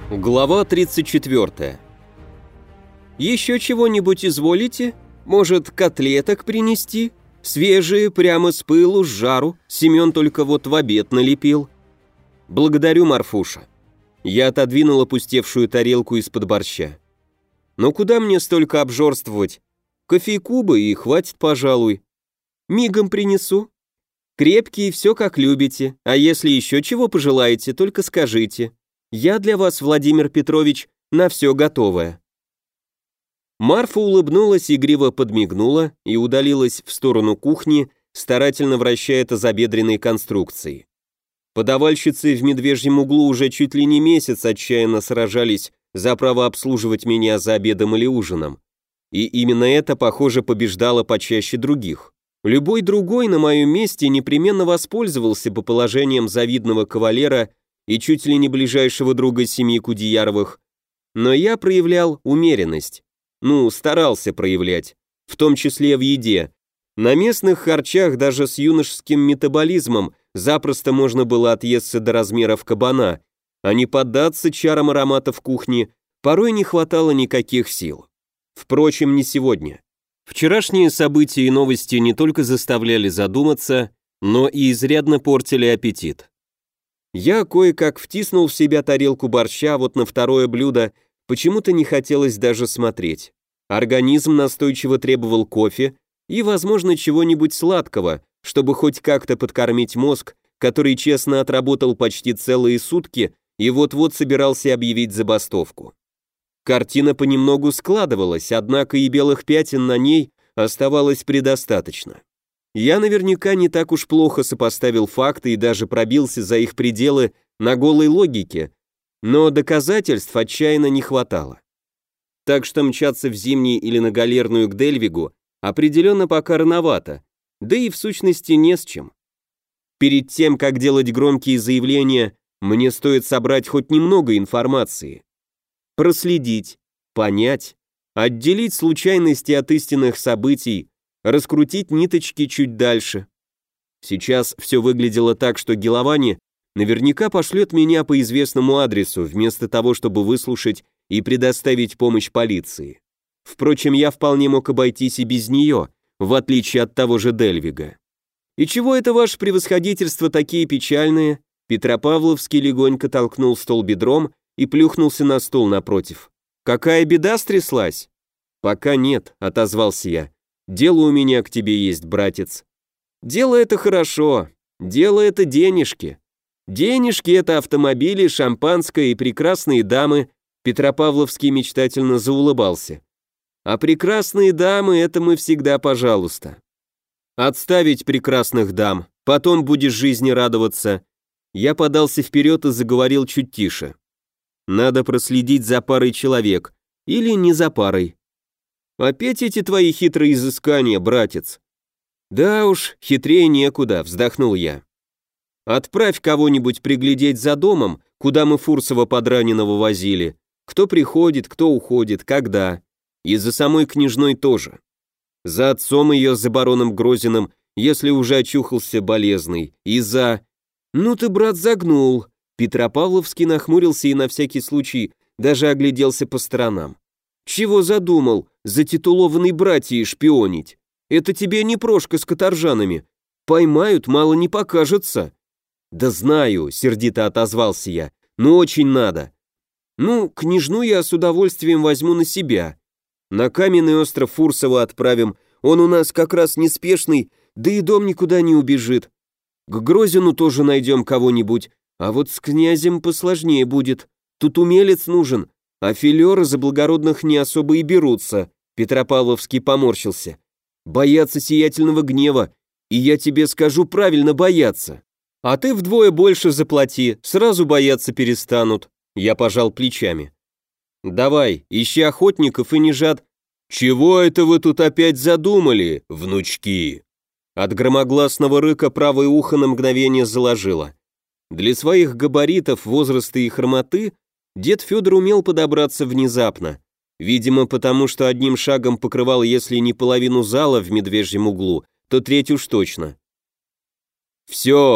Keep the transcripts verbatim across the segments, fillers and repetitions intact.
Глава тридцать четвёртая. «Еще чего-нибудь изволите? Может, котлеток принести? Свежие, прямо с пылу, с жару. Семен только вот в обед налепил». «Благодарю, Марфуша». Я отодвинул опустевшую тарелку из-под борща. «Но куда мне столько обжорствовать? Кофейку бы и хватит, пожалуй. Мигом принесу. Крепкие, все как любите, а если еще чего пожелаете, только скажите. Я для вас, Владимир Петрович, на все готовая». Марфа улыбнулась, игриво подмигнула и удалилась в сторону кухни, старательно вращая тазобедренной конструкции. Подавальщицы в медвежьем углу уже чуть ли не месяц отчаянно сражались за право обслуживать меня за обедом или ужином. И именно это, похоже, побеждало почаще других. Любой другой на моем месте непременно воспользовался бы положением завидного кавалера и чуть ли не ближайшего друга семьи Кудеяровых, но я проявлял умеренность. Ну, старался проявлять, в том числе в еде. На местных харчах даже с юношеским метаболизмом запросто можно было отъесться до размеров кабана, а не поддаться чарам ароматов кухни порой не хватало никаких сил. Впрочем, не сегодня. Вчерашние события и новости не только заставляли задуматься, но и изрядно портили аппетит. Я кое-как втиснул в себя тарелку борща, вот на второе блюдо почему-то не хотелось даже смотреть. Организм настойчиво требовал кофе и, возможно, чего-нибудь сладкого, чтобы хоть как-то подкормить мозг, который честно отработал почти целые сутки и вот-вот собирался объявить забастовку. Картина понемногу складывалась, однако и белых пятен на ней оставалось предостаточно. Я наверняка не так уж плохо сопоставил факты и даже пробился за их пределы на голой логике, но доказательств отчаянно не хватало. Так что мчаться в Зимний или на Галерную к Дельвигу определенно пока рановато, да и в сущности не с чем. Перед тем, как делать громкие заявления, мне стоит собрать хоть немного информации. Проследить, понять, отделить случайности от истинных событий, раскрутить ниточки чуть дальше. Сейчас все выглядело так, что Геловани наверняка пошлет меня по известному адресу, вместо того, чтобы выслушать и предоставить помощь полиции. Впрочем, я вполне мог обойтись и без нее, в отличие от того же Дельвига. «И чего это ваше превосходительство такие печальные?» Петропавловский легонько толкнул стол бедром и плюхнулся на стол напротив. «Какая беда стряслась?» «Пока нет», — отозвался я. «Дело у меня к тебе есть, братец». «Дело это хорошо. Дело это денежки. Денежки это автомобили, шампанское и прекрасные дамы», Петропавловский мечтательно заулыбался. «А прекрасные дамы это мы всегда пожалуйста». «Отставить прекрасных дам, потом будешь жизни радоваться». Я подался вперед и заговорил чуть тише. «Надо проследить за парой человек, или не за парой». «Опять эти твои хитрые изыскания, братец?» «Да уж, хитрее некуда», — вздохнул я. «Отправь кого-нибудь приглядеть за домом, куда мы Фурсова подраненного возили. Кто приходит, кто уходит, когда. И за самой княжной тоже. За отцом ее, за бароном Грозиным, если уже очухался болезный. И за...» «Ну ты, брат, загнул». Петропавловский нахмурился и на всякий случай даже огляделся по сторонам. «Чего задумал, за титулованной братьей шпионить? Это тебе не Прошка с каторжанами. Поймают, мало не покажется». «Да знаю», — сердито отозвался я, — «но очень надо». «Ну, княжну я с удовольствием возьму на себя. На каменный остров Фурсова отправим, он у нас как раз неспешный, да и дом никуда не убежит. К Грозину тоже найдем кого-нибудь, а вот с князем посложнее будет. Тут умелец нужен, а филеры за благородных не особо и берутся». Петропавловский поморщился. «Боятся сиятельного гнева, и я тебе скажу, правильно бояться. А ты вдвое больше заплати, сразу бояться перестанут». Я пожал плечами. «Давай, ищи охотников и не жад...» «Чего это вы тут опять задумали, внучки?» От громогласного рыка правое ухо на мгновение заложило. Для своих габаритов, возраста и хромоты дед Федор умел подобраться внезапно. Видимо, потому что одним шагом покрывал, если не половину зала в медвежьем углу, то треть уж точно. «Все,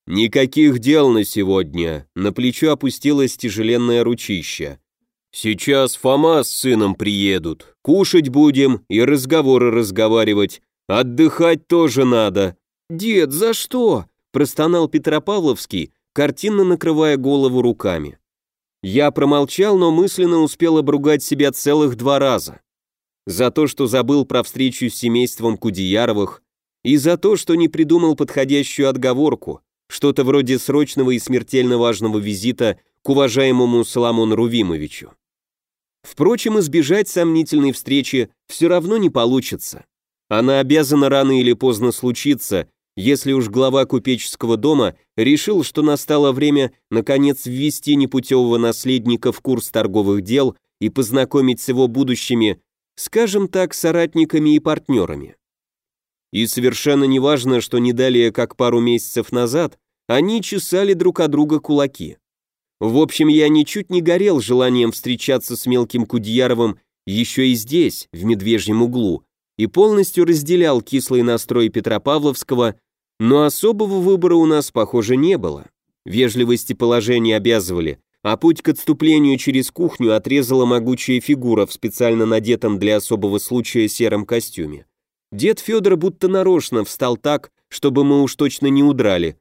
«Никаких дел на сегодня», — на плечо опустилось тяжеленное ручище. «Сейчас Фома с сыном приедут, кушать будем и разговоры разговаривать, отдыхать тоже надо». «Дед, за что?» — простонал Петропавловский, картинно накрывая голову руками. Я промолчал, но мысленно успел обругать себя целых два раза. За то, что забыл про встречу с семейством Кудеяровых, и за то, что не придумал подходящую отговорку, что-то вроде срочного и смертельно важного визита к уважаемому Соломону Рувимовичу. Впрочем, избежать сомнительной встречи все равно не получится. Она обязана рано или поздно случиться, если уж глава купеческого дома решил, что настало время наконец ввести непутевого наследника в курс торговых дел и познакомить с его будущими, скажем так, соратниками и партнерами. И совершенно не важно, что не далее, как пару месяцев назад, они чесали друг от друга кулаки. В общем, я ничуть не горел желанием встречаться с мелким Кудеяровым еще и здесь, в Медвежьем углу, и полностью разделял кислый настрой Петропавловского, но особого выбора у нас, похоже, не было. Вежливости положения обязывали, а путь к отступлению через кухню отрезала могучая фигура в специально надетом для особого случая сером костюме. Дед Федор будто нарочно встал так, чтобы мы уж точно не удрали.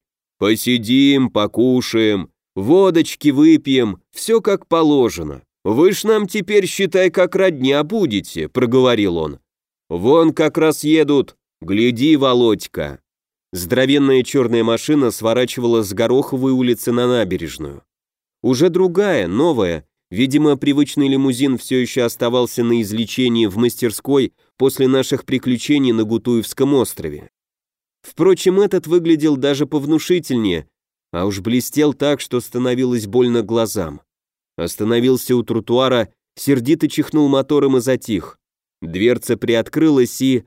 «Посидим, покушаем, водочки выпьем, все как положено. Вы ж нам теперь, считай, как родня будете», — проговорил он. «Вон как раз едут, гляди, Володька». Здоровенная черная машина сворачивала с Гороховой улицы на набережную. Уже другая, новая, видимо, привычный лимузин все еще оставался на излечении в мастерской после наших приключений на Гутуевском острове. Впрочем, этот выглядел даже повнушительнее, а уж блестел так, что становилось больно глазам. Остановился у тротуара, сердито чихнул мотором и затих. Дверца приоткрылась, и...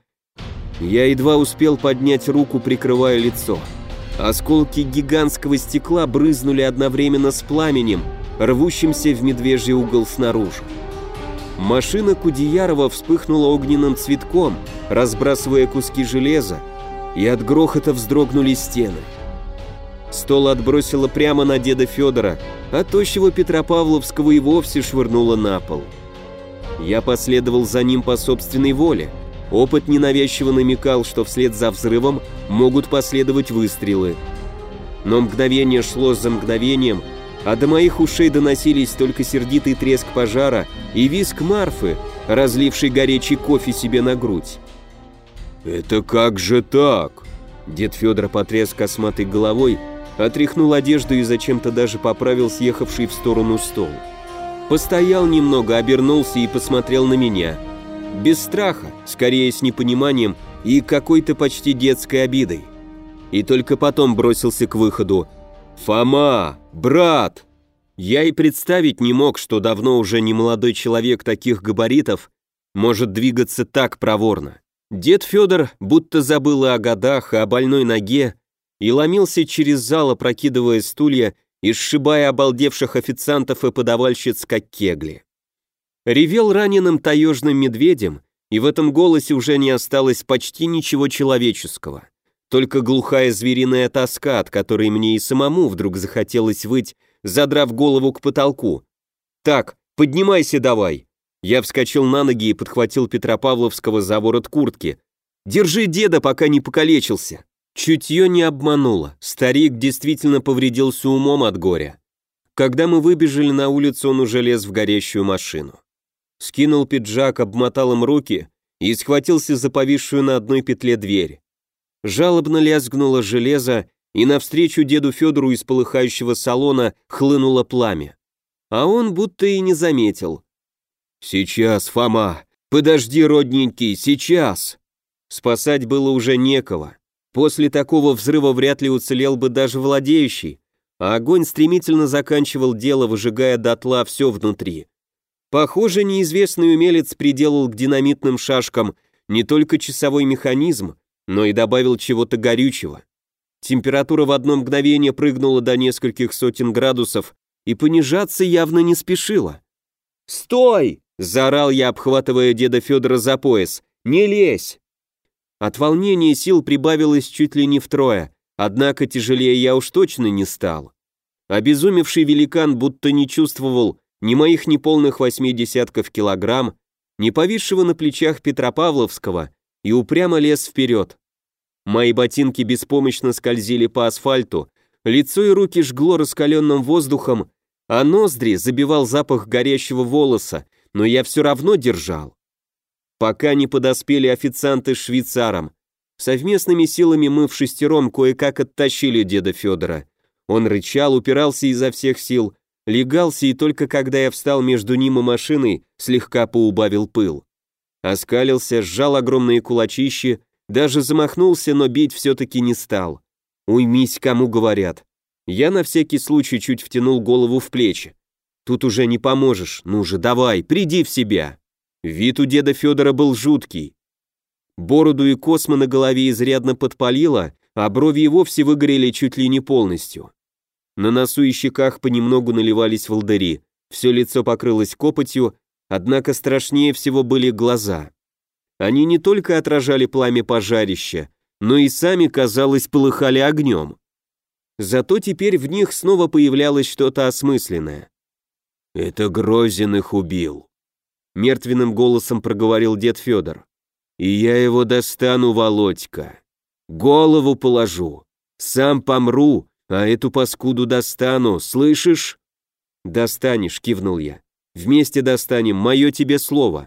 Я едва успел поднять руку, прикрывая лицо. Осколки гигантского стекла брызнули одновременно с пламенем, рвущимся в медвежий угол снаружи. Машина Кудеярова вспыхнула огненным цветком, разбрасывая куски железа, и от грохота вздрогнули стены. Стол отбросило прямо на деда Федора, а тощего Петропавловского и вовсе швырнуло на пол. Я последовал за ним по собственной воле. Опыт ненавязчиво намекал, что вслед за взрывом могут последовать выстрелы. Но мгновение шло за мгновением, а до моих ушей доносились только сердитый треск пожара и визг Марфы, разлившей горячий кофе себе на грудь. «Это как же так?» Дед Федор потряс косматой головой, отряхнул одежду и зачем-то даже поправил съехавший в сторону стол. Постоял немного, обернулся и посмотрел на меня. Без страха, скорее с непониманием и какой-то почти детской обидой. И только потом бросился к выходу. «Фома! Брат!» Я и представить не мог, что давно уже не молодой человек таких габаритов может двигаться так проворно. Дед Федор будто забыл и о годах, и о больной ноге, и ломился через зал, опрокидывая стулья и сшибая обалдевших официантов и подавальщиц, как кегли. Ревел раненым таежным медведем, и в этом голосе уже не осталось почти ничего человеческого. Только глухая звериная тоска, от которой мне и самому вдруг захотелось выть, задрав голову к потолку. «Так, поднимайся давай!» Я вскочил на ноги и подхватил Петропавловского за ворот куртки. «Держи деда, пока не покалечился!» Чутье не обмануло, старик действительно повредился умом от горя. Когда мы выбежали на улицу, он уже лез в горящую машину. Скинул пиджак, обмотал им руки и схватился за повисшую на одной петле дверь. Жалобно лязгнуло железо, и навстречу деду Федору из полыхающего салона хлынуло пламя. А он будто и не заметил. «Сейчас, Фома! Подожди, родненький, сейчас!» Спасать было уже некого. После такого взрыва вряд ли уцелел бы даже владеющий, а огонь стремительно заканчивал дело, выжигая дотла все внутри. Похоже, неизвестный умелец приделал к динамитным шашкам не только часовой механизм, но и добавил чего-то горючего. Температура в одно мгновение прыгнула до нескольких сотен градусов и понижаться явно не спешила. «Стой!» – заорал я, обхватывая деда Федора за пояс. «Не лезь!» От волнения сил прибавилось чуть ли не втрое, однако тяжелее я уж точно не стал. Обезумевший великан будто не чувствовал ни моих неполных восьми десятков килограмм, ни повисшего на плечах Петропавловского, и упрямо лез вперед. Мои ботинки беспомощно скользили по асфальту, лицо и руки жгло раскаленным воздухом, а ноздри забивал запах горящего волоса, но я все равно держал. Пока не подоспели официанты с швейцаром. Совместными силами мы в шестером кое-как оттащили деда Федора. Он рычал, упирался изо всех сил, легался, и только когда я встал между ним и машиной, слегка поубавил пыл. Оскалился, сжал огромные кулачищи, даже замахнулся, но бить все-таки не стал. «Уймись, кому говорят». Я на всякий случай чуть втянул голову в плечи. «Тут уже не поможешь, ну же, давай, приди в себя». Вид у деда Федора был жуткий. Бороду и космы на голове изрядно подпалило, а брови и вовсе выгорели чуть ли не полностью. На носу и щеках понемногу наливались волдыри, все лицо покрылось копотью, однако страшнее всего были глаза. Они не только отражали пламя пожарища, но и сами, казалось, полыхали огнем. Зато теперь в них снова появлялось что-то осмысленное. «Это Грозин их убил», — мертвенным голосом проговорил дед Федор. «И я его достану, Володька. Голову положу. Сам помру, а эту паскуду достану, слышишь?» «Достанешь», — кивнул я. «Вместе достанем, мое тебе слово».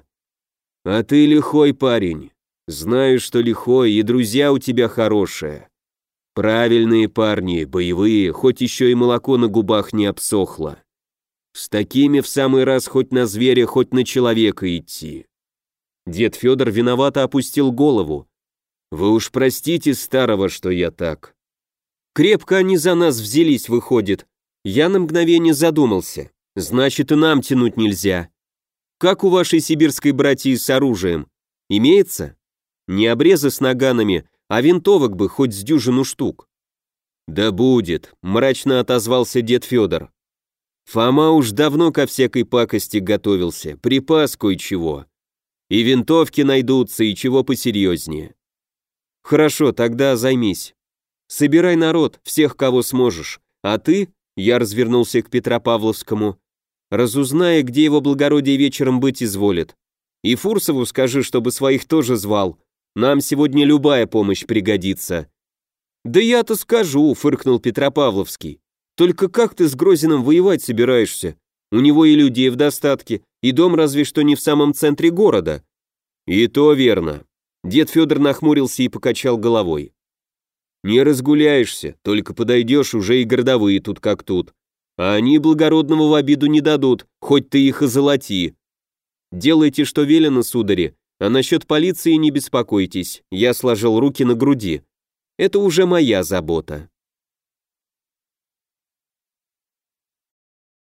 «А ты лихой парень. Знаю, что лихой, и друзья у тебя хорошие. Правильные парни, боевые, хоть еще и молоко на губах не обсохло. С такими в самый раз хоть на зверя, хоть на человека идти». Дед Федор виновато опустил голову. «Вы уж простите старого, что я так». «Крепко они за нас взялись, выходит». Я на мгновение задумался. «Значит, и нам тянуть нельзя. Как у вашей сибирской братьи с оружием? Имеется? Не обрезы с наганами, а винтовок бы хоть с дюжину штук». «Да будет», — мрачно отозвался дед Федор. «Фома уж давно ко всякой пакости готовился, припас кое-чего. И винтовки найдутся, и чего посерьезнее». «Хорошо, тогда займись. Собирай народ, всех, кого сможешь, а ты...» — я развернулся к Петропавловскому. «Разузнай, где его благородие вечером быть изволит. И Фурсову скажи, чтобы своих тоже звал. Нам сегодня любая помощь пригодится». «Да я-то скажу», — фыркнул Петропавловский. «Только как ты с Грозиным воевать собираешься? У него и людей в достатке, и дом разве что не в самом центре города». «И то верно». Дед Федор нахмурился и покачал головой. «Не разгуляешься, только подойдешь, уже и городовые тут как тут. А они благородного в обиду не дадут, хоть ты их и золоти. Делайте, что велено, судари, а насчет полиции не беспокойтесь», я сложил руки на груди. «Это уже моя забота».